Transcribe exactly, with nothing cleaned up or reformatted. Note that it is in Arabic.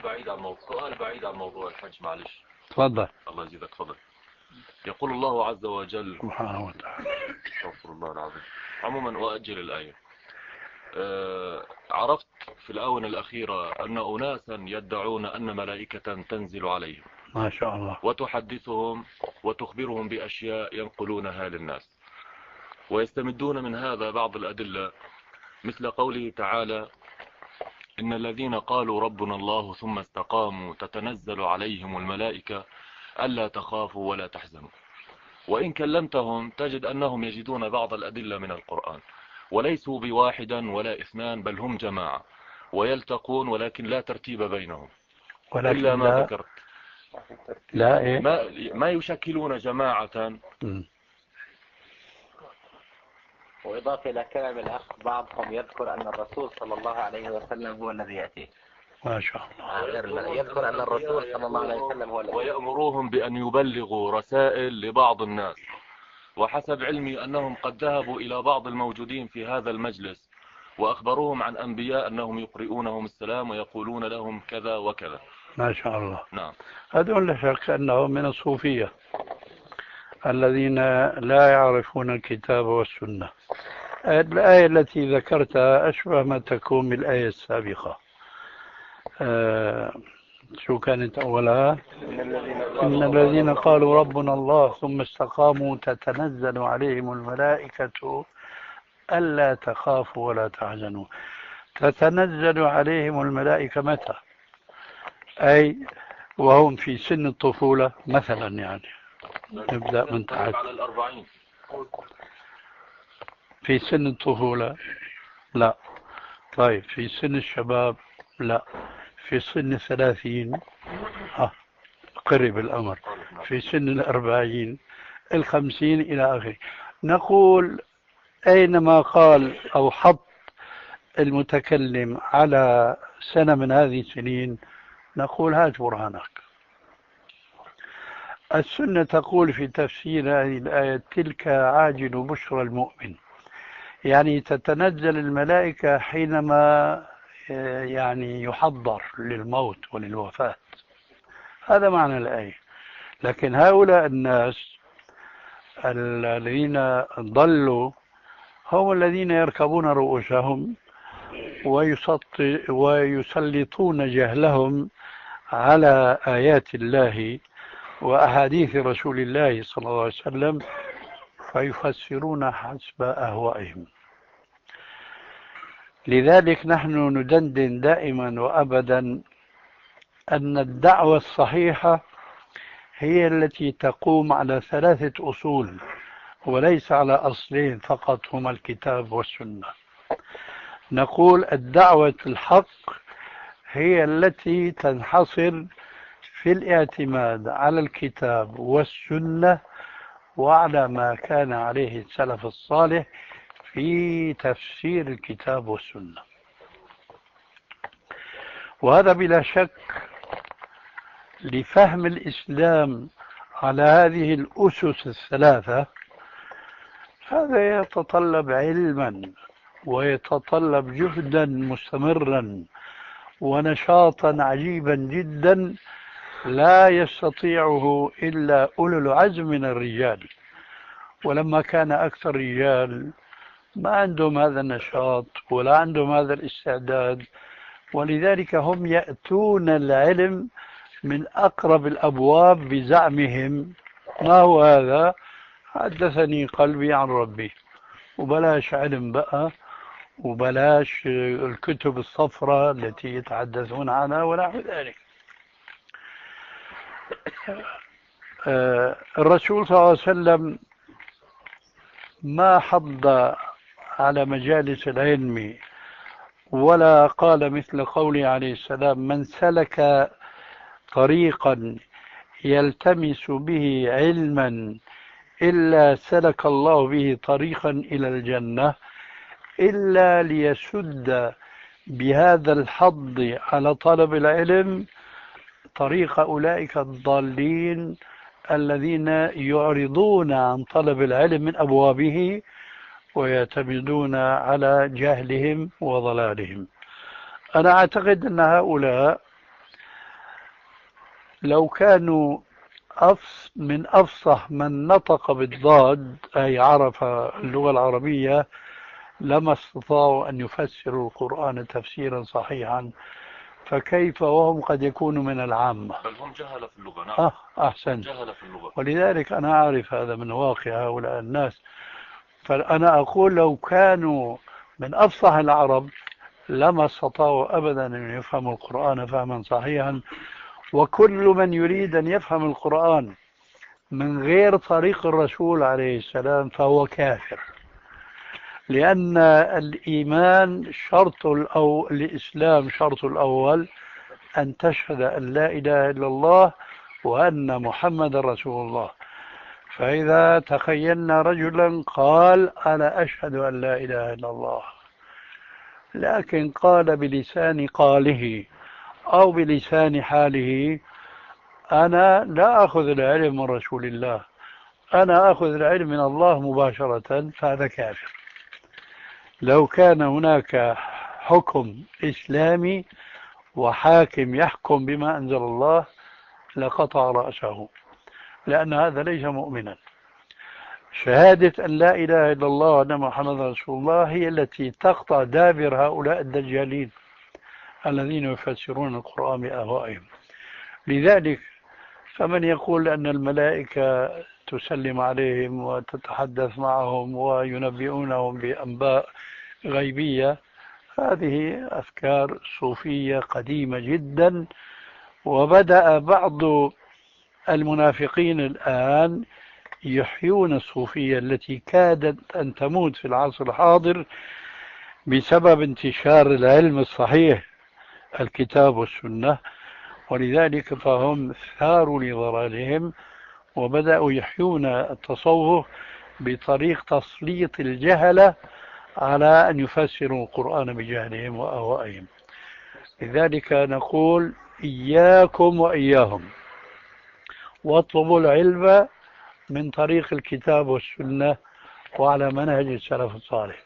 بعيد عن موضوع سؤال بعيد عن موضوع الحج معلش. تفضل. الله يزيدك فضل. يقول الله عز وجل سبحانه وتعالى. استغفر الله العظيم. عموما وأجل الآية. آه عرفت في الآونة الأخيرة أن أناسا يدعون أن ملائكة تنزل عليهم ما شاء الله، وتحدثهم وتخبرهم بأشياء ينقلونها للناس، ويستمدون من هذا بعض الأدلة مثل قوله تعالى: إن الذين قالوا ربنا الله ثم استقاموا تتنزل عليهم الملائكة ألا تخافوا ولا تحزنوا. وإن كلمتهم تجد أنهم يجدون بعض الأدلة من القرآن، وليسوا بواحدا ولا اثنان بل هم جماعة ويلتقون، ولكن لا ترتيب بينهم ولكن إلا ما لا ذكرت. لا إيه؟ ما, ما يشكلون جماعة. م. وإضافة إلى كلام الأخ بعضهم يذكر أن الرسول صلى الله عليه وسلم هو الذي يأتي. ما شاء الله. غير الملائكة يذكر أن الرسول صلى الله عليه وسلم هو الذي يأتي. ويأمروهم بأن يبلغوا رسائل لبعض الناس، وحسب علمي أنهم قد ذهبوا إلى بعض الموجودين في هذا المجلس وأخبروهم عن أنبياء أنهم يقرؤونهم السلام ويقولون لهم كذا وكذا. ما شاء الله. نعم. هذول لا شك أنهم من الصوفية الذين لا يعرفون الكتاب والسنة. الآية التي ذكرتها أشبه ما تكون بالآية السابقة. آه شو كانت أولها؟ إن الذين قالوا ربنا الله ثم استقاموا تتنزل عليهم الملائكة ألا تخافوا ولا تحزنوا. تتنزل عليهم الملائكة متى؟ أي وهم في سن الطفولة مثلا، يعني نبدأ من تحت. على الأربعين. في سن الطفولة لا. طيب في سن الشباب لا. في سن الثلاثين ها قرب الأمر. في سن الأربعين، الخمسين إلى آخره. نقول أينما قال أو حط المتكلم على سنة من هذه السنين نقول هات برهانك. السنة تقول في تفسير هذه الآية: تلك عاجل بشرى المؤمن، يعني تتنزل الملائكة حينما يعني يحضر للموت وللوفاة. هذا معنى الآية. لكن هؤلاء الناس الذين ضلوا هم الذين يركبون رؤوسهم ويسلطون جهلهم على آيات الله وأحاديث رسول الله صلى الله عليه وسلم فيفسرون حسب أهوائهم. لذلك نحن ندندن دائما وأبدا أن الدعوة الصحيحة هي التي تقوم على ثلاثة أصول وليس على أصلين فقط هما الكتاب والسنة. نقول الدعوة الحق هي التي تنحصر في الاعتماد على الكتاب والسنة وعلى ما كان عليه السلف الصالح في تفسير الكتاب والسنة. وهذا بلا شك لفهم الإسلام على هذه الأسس الثلاثة هذا يتطلب علما ويتطلب جهدا مستمرا ونشاطا عجيبا جدا لا يستطيعه إلا أولو العزم من الرجال. ولما كان أكثر رجال ما عندهم هذا النشاط ولا عندهم هذا الاستعداد، ولذلك هم يأتون العلم من أقرب الأبواب بزعمهم. ما هو هذا؟ حدثني قلبي عن ربي، وبلاش علم بقى وبلاش الكتب الصفراء التي يتحدثون عنها ونحو ذلك. الرسول صلى الله عليه وسلم ما حض على مجالس العلم ولا قال مثل قوله عليه السلام: من سلك طريقا يلتمس به علما إلا سلك الله به طريقا إلى الجنة، إلا ليسد بهذا الحض على طلب العلم طريق أولئك الضالين الذين يعرضون عن طلب العلم من أبوابه ويعتمدون على جهلهم وضلالهم. أنا أعتقد أن هؤلاء لو كانوا أفص من أفصح من نطق بالضاد أي عرف اللغة العربية لما استطاعوا أن يفسروا القرآن تفسيرا صحيحا، فكيف وهم قد يكونوا من العامة؟ بل هم جهل في اللغة. نعم. آه أحسن. جهل في اللغة. ولذلك أنا أعرف هذا من واقع هؤلاء الناس. فأنا أقول لو كانوا من أفصح العرب لما استطاعوا أبدا أن يفهموا القرآن فهما صحيحا. وكل من يريد أن يفهم القرآن من غير طريق الرسول عليه السلام فهو كافر، لأن الإيمان شرط الأول، الإسلام شرط الأول أن تشهد أن لا إله إلا الله وأن محمد رسول الله. فإذا تخيلنا رجلا قال أنا أشهد أن لا إله إلا الله، لكن قال بلسان قاله أو بلسان حاله أنا لا أخذ العلم من رسول الله، أنا أخذ العلم من الله مباشرة، فهذا كافر. لو كان هناك حكم إسلامي وحاكم يحكم بما أنزل الله لقطع رأسه، لأن هذا ليس مؤمنا. شهادة أن لا إله إلا الله وأن محمد رسول الله هي التي تقطع دابر هؤلاء الدجالين الذين يفسرون القرآن بأهوائهم. لذلك فمن يقول أن الملائكة تسلم عليهم وتتحدث معهم وينبئونهم بأنباء غيبية، هذه أفكار صوفية قديمة جدا. وبدأ بعض المنافقين الآن يحيون الصوفية التي كادت أن تموت في العصر الحاضر بسبب انتشار العلم الصحيح الكتاب والسنة. ولذلك فهم ثاروا لضلالهم وبدأوا يحيون التصوف بطريق تسليط الجهلة على أن يفسروا القرآن بجهلهم وأهوائهم. لذلك نقول إياكم وإياهم واطلبوا العلم من طريق الكتاب والسنة وعلى منهج السلف الصالح.